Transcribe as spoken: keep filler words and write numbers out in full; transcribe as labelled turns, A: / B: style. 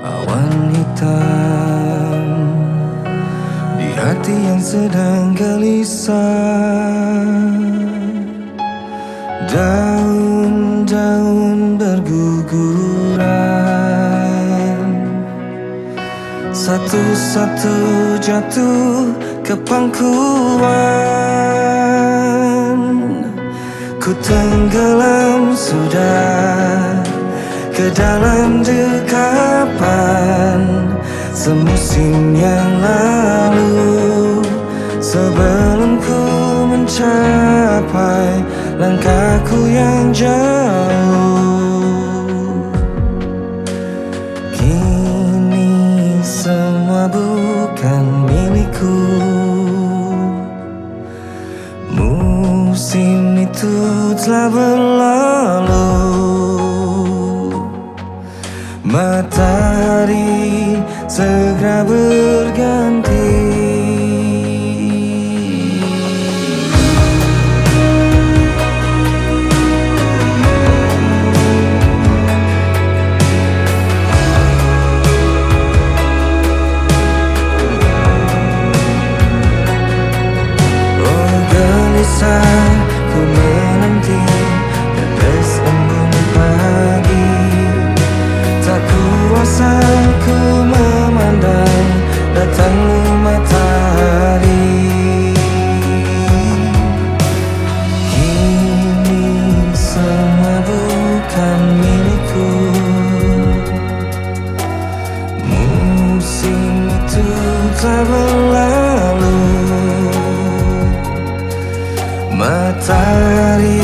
A: Awan hitam di hati yang sedang gelisah. Daun-daun berguguran, satu-satu jatuh ke pangkuan. Ku tenggelam sudah ke dalam dekapan semusim yang lalu, sebelum ku mencapai langkahku yang jauh. Kini semua bukan milikku. Musim itu telah berlalu. Matahari segera berganti. Oh gelisah ku menanti tetes embun pagi. Tak kuasa ku memandang datangnya matahari. Kini semua bukan milikku. Musim itu telah berlalu. Matahari